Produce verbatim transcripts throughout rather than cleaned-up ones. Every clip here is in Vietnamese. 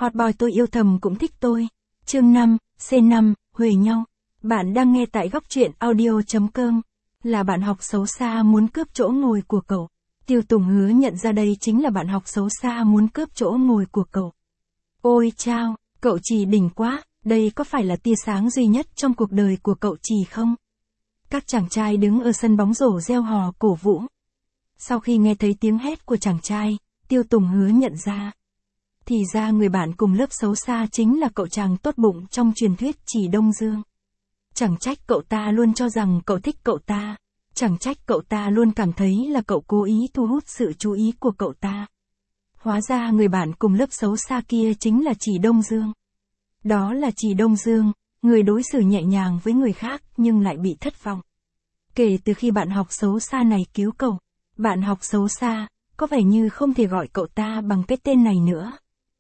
Hot boy tôi yêu thầm cũng thích tôi. Chương năm, C năm, Huề nhau. Bạn đang nghe tại góc truyện audio chấm com. Là bạn học xấu xa muốn cướp chỗ ngồi của cậu. Tiêu Tùng hứa nhận ra đây chính là bạn học xấu xa muốn cướp chỗ ngồi của cậu. Ôi chao, cậu Trì đỉnh quá, đây có phải là tia sáng duy nhất trong cuộc đời của cậu Trì không? Các chàng trai đứng ở sân bóng rổ reo hò cổ vũ. Sau khi nghe thấy tiếng hét của chàng trai, Tiêu Tùng hứa nhận ra. Thì ra người bạn cùng lớp xấu xa chính là cậu chàng tốt bụng trong truyền thuyết Trì Đông Dương. Chẳng trách cậu ta luôn cho rằng cậu thích cậu ta. Chẳng trách cậu ta luôn cảm thấy là cậu cố ý thu hút sự chú ý của cậu ta. Hóa ra người bạn cùng lớp xấu xa kia chính là Trì Đông Dương. Đó là Trì Đông Dương, người đối xử nhẹ nhàng với người khác nhưng lại bị thất vọng. Kể từ khi bạn học xấu xa này cứu cậu, bạn học xấu xa, có vẻ như không thể gọi cậu ta bằng cái tên này nữa.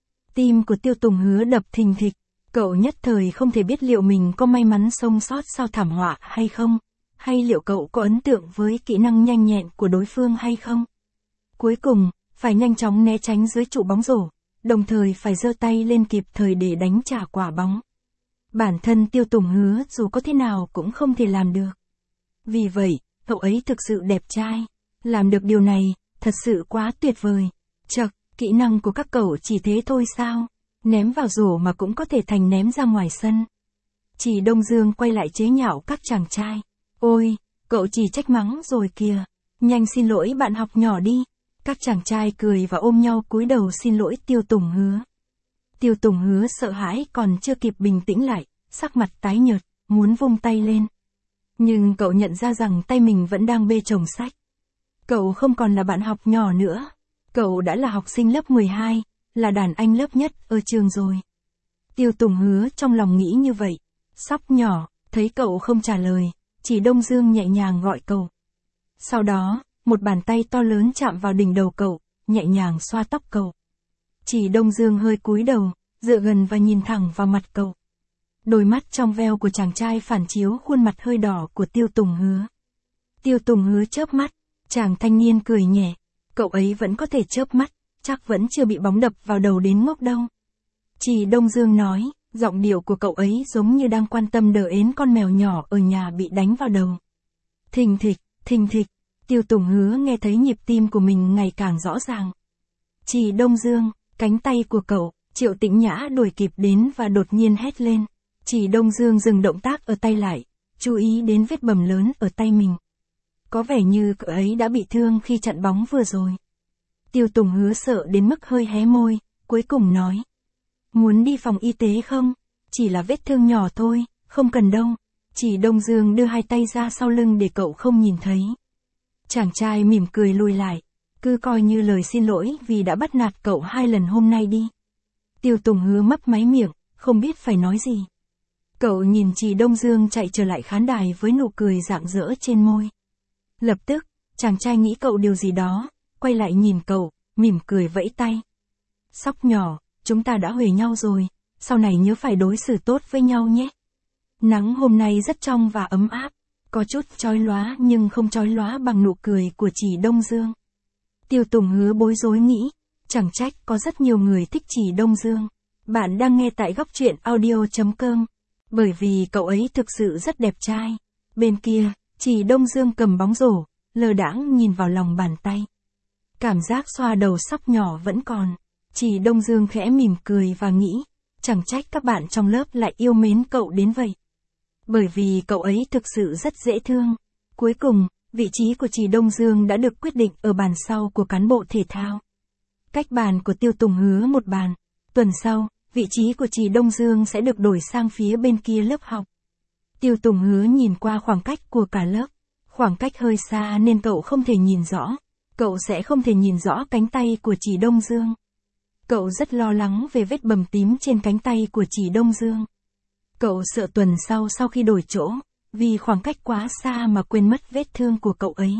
Tim của Tiêu Tùng hứa đập thình thịch, cậu nhất thời không thể biết liệu mình có may mắn sống sót sau thảm họa hay không, hay liệu cậu có ấn tượng với kỹ năng nhanh nhẹn của đối phương hay không. Cuối cùng, phải nhanh chóng né tránh dưới trụ bóng rổ, đồng thời phải giơ tay lên kịp thời để đánh trả quả bóng. Bản thân Tiêu Tùng hứa dù có thế nào cũng không thể làm được. Vì vậy, cậu ấy thực sự đẹp trai. Làm được điều này, thật sự quá tuyệt vời. Chậc, kỹ năng của các cậu chỉ thế thôi sao? Ném vào rổ mà cũng có thể thành ném ra ngoài sân. Trì Đông Dương quay lại chế nhạo các chàng trai. Ôi, cậu chỉ trách mắng rồi kìa. Nhanh xin lỗi bạn học nhỏ đi. Các chàng trai cười và ôm nhau cúi đầu xin lỗi Tiêu Tùng hứa. Tiêu Tùng hứa sợ hãi còn chưa kịp bình tĩnh lại, sắc mặt tái nhợt, muốn vung tay lên. Nhưng cậu nhận ra rằng tay mình vẫn đang bê chồng sách. Cậu không còn là bạn học nhỏ nữa. Cậu đã là học sinh lớp mười hai, là đàn anh lớp nhất ở trường rồi. Tiêu Tùng hứa trong lòng nghĩ như vậy. Sóc nhỏ, thấy cậu không trả lời, Trì Đông Dương nhẹ nhàng gọi cậu. Sau đó, một bàn tay to lớn chạm vào đỉnh đầu cậu, nhẹ nhàng xoa tóc cậu. Trì Đông Dương hơi cúi đầu, dựa gần và nhìn thẳng vào mặt cậu. Đôi mắt trong veo của chàng trai phản chiếu khuôn mặt hơi đỏ của Tiêu Tùng hứa. Tiêu Tùng hứa chớp mắt, chàng thanh niên cười nhẹ. Cậu ấy vẫn có thể chớp mắt, chắc vẫn chưa bị bóng đập vào đầu đến ngốc đâu. Trì Đông Dương nói, giọng điệu của cậu ấy giống như đang quan tâm đờ ến con mèo nhỏ ở nhà bị đánh vào đầu. Thình thịch, thình thịch, Tiêu Tùng hứa nghe thấy nhịp tim của mình ngày càng rõ ràng. Trì Đông Dương, cánh tay của cậu, Triệu Tĩnh Nhã đuổi kịp đến và đột nhiên hét lên. Trì Đông Dương dừng động tác ở tay lại, chú ý đến vết bầm lớn ở tay mình. Có vẻ như cậu ấy đã bị thương khi chặn bóng vừa rồi. Tiêu Tùng hứa sợ đến mức hơi hé môi, cuối cùng nói. Muốn đi phòng y tế không? Chỉ là vết thương nhỏ thôi, không cần đâu. Trì Đông Dương đưa hai tay ra sau lưng để cậu không nhìn thấy. Chàng trai mỉm cười lùi lại, cứ coi như lời xin lỗi vì đã bắt nạt cậu hai lần hôm nay đi. Tiêu Tùng hứa mấp máy miệng, không biết phải nói gì. Cậu nhìn Trì Đông Dương chạy trở lại khán đài với nụ cười rạng rỡ trên môi. Lập tức, chàng trai nghĩ cậu điều gì đó, quay lại nhìn cậu, mỉm cười vẫy tay. Sóc nhỏ, chúng ta đã huề nhau rồi, sau này nhớ phải đối xử tốt với nhau nhé. Nắng hôm nay rất trong và ấm áp, có chút chói lóa nhưng không chói lóa bằng nụ cười của Trì Đông Dương. Tiêu Tùng hứa bối rối nghĩ, chẳng trách có rất nhiều người thích Trì Đông Dương. Bạn đang nghe tại góc truyện audio chấm com, bởi vì cậu ấy thực sự rất đẹp trai. Bên kia, Trì Đông Dương cầm bóng rổ, lơ đãng nhìn vào lòng bàn tay. Cảm giác xoa đầu sóc nhỏ vẫn còn. Trì Đông Dương khẽ mỉm cười và nghĩ, chẳng trách các bạn trong lớp lại yêu mến cậu đến vậy. Bởi vì cậu ấy thực sự rất dễ thương. Cuối cùng, vị trí của Trì Đông Dương đã được quyết định ở bàn sau của cán bộ thể thao. Cách bàn của Tiêu Tùng hứa một bàn. Tuần sau, vị trí của Trì Đông Dương sẽ được đổi sang phía bên kia lớp học. Tiêu Tùng hứa nhìn qua khoảng cách của cả lớp. Khoảng cách hơi xa nên cậu không thể nhìn rõ. Cậu sẽ không thể nhìn rõ cánh tay của Trì Đông Dương. Cậu rất lo lắng về vết bầm tím trên cánh tay của Trì Đông Dương. Cậu sợ tuần sau sau khi đổi chỗ, vì khoảng cách quá xa mà quên mất vết thương của cậu ấy.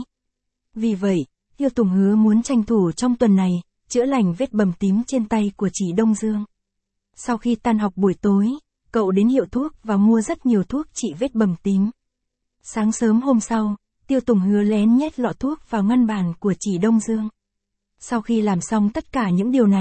Vì vậy, Tiêu Tùng hứa muốn tranh thủ trong tuần này, chữa lành vết bầm tím trên tay của Trì Đông Dương. Sau khi tan học buổi tối, cậu đến hiệu thuốc và mua rất nhiều thuốc trị vết bầm tím. Sáng sớm hôm sau, Tiêu Tùng hứa lén nhét lọ thuốc vào ngăn bàn của Trì Đông Dương. Sau khi làm xong tất cả những điều này,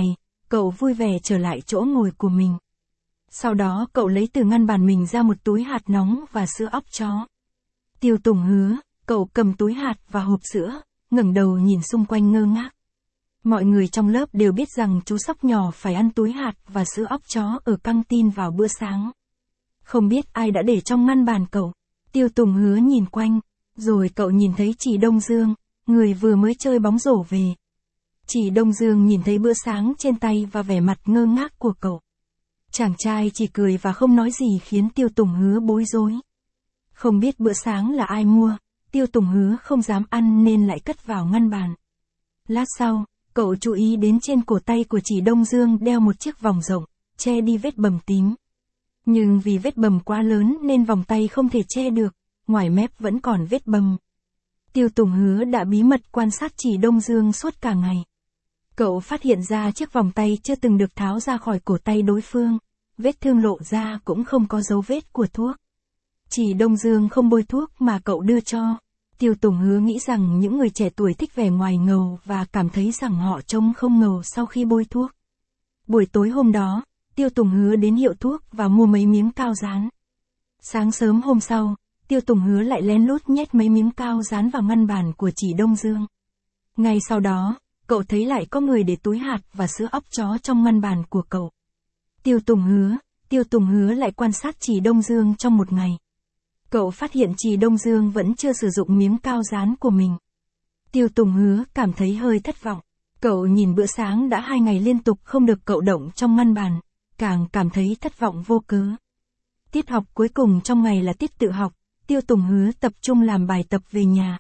cậu vui vẻ trở lại chỗ ngồi của mình. Sau đó cậu lấy từ ngăn bàn mình ra một túi hạt nóng và sữa óc chó. Tiêu Tùng hứa, cậu cầm túi hạt và hộp sữa, ngẩng đầu nhìn xung quanh ngơ ngác. Mọi người trong lớp đều biết rằng chú sóc nhỏ phải ăn túi hạt và sữa óc chó ở căng tin vào bữa sáng. Không biết ai đã để trong ngăn bàn cậu. Tiêu Tùng hứa nhìn quanh, rồi cậu nhìn thấy chị Đông Dương, người vừa mới chơi bóng rổ về. Chị Đông Dương nhìn thấy bữa sáng trên tay và vẻ mặt ngơ ngác của cậu. Chàng trai chỉ cười và không nói gì khiến Tiêu Tùng hứa bối rối. Không biết bữa sáng là ai mua, Tiêu Tùng hứa không dám ăn nên lại cất vào ngăn bàn. Lát sau, cậu chú ý đến trên cổ tay của chị Đông Dương đeo một chiếc vòng rộng, che đi vết bầm tím. Nhưng vì vết bầm quá lớn nên vòng tay không thể che được, ngoài mép vẫn còn vết bầm. Tiêu Tùng hứa đã bí mật quan sát chị Đông Dương suốt cả ngày. Cậu phát hiện ra chiếc vòng tay chưa từng được tháo ra khỏi cổ tay đối phương, vết thương lộ ra cũng không có dấu vết của thuốc. Chị Đông Dương không bôi thuốc mà cậu đưa cho. Tiêu Tùng hứa nghĩ rằng những người trẻ tuổi thích vẻ ngoài ngầu và cảm thấy rằng họ trông không ngầu sau khi bôi thuốc. Buổi tối hôm đó, Tiêu Tùng hứa đến hiệu thuốc và mua mấy miếng cao dán. Sáng sớm hôm sau, Tiêu Tùng hứa lại lén lút nhét mấy miếng cao dán vào ngăn bàn của chị Đông Dương. Ngay sau đó, cậu thấy lại có người để túi hạt và sữa óc chó trong ngăn bàn của cậu. Tiêu Tùng hứa, Tiêu Tùng hứa lại quan sát chị Đông Dương trong một ngày. Cậu phát hiện chị Đông Dương vẫn chưa sử dụng miếng cao dán của mình. Tiêu Tùng hứa cảm thấy hơi thất vọng. Cậu nhìn bữa sáng đã hai ngày liên tục không được cậu động trong ngăn bàn, càng cảm thấy thất vọng vô cớ. Tiết học cuối cùng trong ngày là tiết tự học, Tiêu Tùng hứa tập trung làm bài tập về nhà.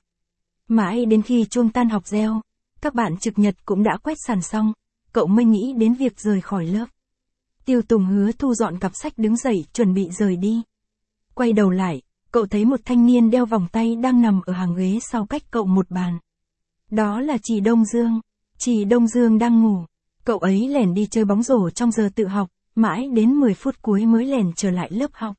Mãi đến khi chuông tan học reo, các bạn trực nhật cũng đã quét sàn xong, cậu mới nghĩ đến việc rời khỏi lớp. Tiêu Tùng hứa thu dọn cặp sách đứng dậy chuẩn bị rời đi. Quay đầu lại, cậu thấy một thanh niên đeo vòng tay đang nằm ở hàng ghế sau cách cậu một bàn. Đó là chị Đông Dương. Chị Đông Dương đang ngủ. Cậu ấy lẻn đi chơi bóng rổ trong giờ tự học, mãi đến mười phút cuối mới lẻn trở lại lớp học.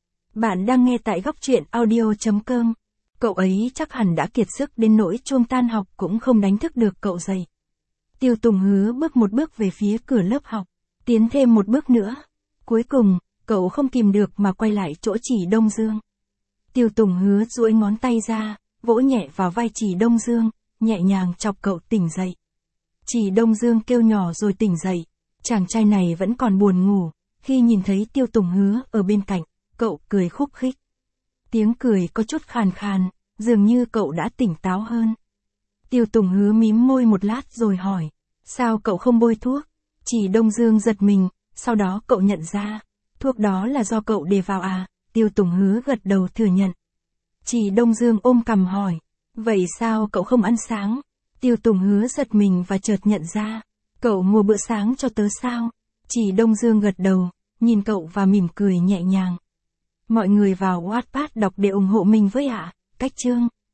Bạn đang nghe tại góc truyện audio chấm com. Cậu ấy chắc hẳn đã kiệt sức đến nỗi chuông tan học cũng không đánh thức được cậu dậy. Tiêu Tùng hứa bước một bước về phía cửa lớp học, tiến thêm một bước nữa. Cuối cùng, cậu không kìm được mà quay lại chỗ chị Đông Dương. Tiêu Tùng hứa duỗi ngón tay ra, vỗ nhẹ vào vai chị Đông Dương, nhẹ nhàng chọc cậu tỉnh dậy. Chị Đông Dương kêu nhỏ rồi tỉnh dậy. Chàng trai này vẫn còn buồn ngủ. Khi nhìn thấy Tiêu Tùng hứa ở bên cạnh, cậu cười khúc khích. Tiếng cười có chút khàn khàn, dường như cậu đã tỉnh táo hơn. Tiêu Tùng hứa mím môi một lát rồi hỏi, sao cậu không bôi thuốc? Chị Đông Dương giật mình, sau đó cậu nhận ra, thuốc đó là do cậu để vào à? Tiêu Tùng hứa gật đầu thừa nhận. Chị Đông Dương ôm cằm hỏi, vậy sao cậu không ăn sáng? Tiêu Tùng hứa giật mình và chợt nhận ra, cậu mua bữa sáng cho tớ sao? Chị Đông Dương gật đầu, nhìn cậu và mỉm cười nhẹ nhàng. Mọi người vào Wattpad đọc để ủng hộ mình với ạ. Cách chương.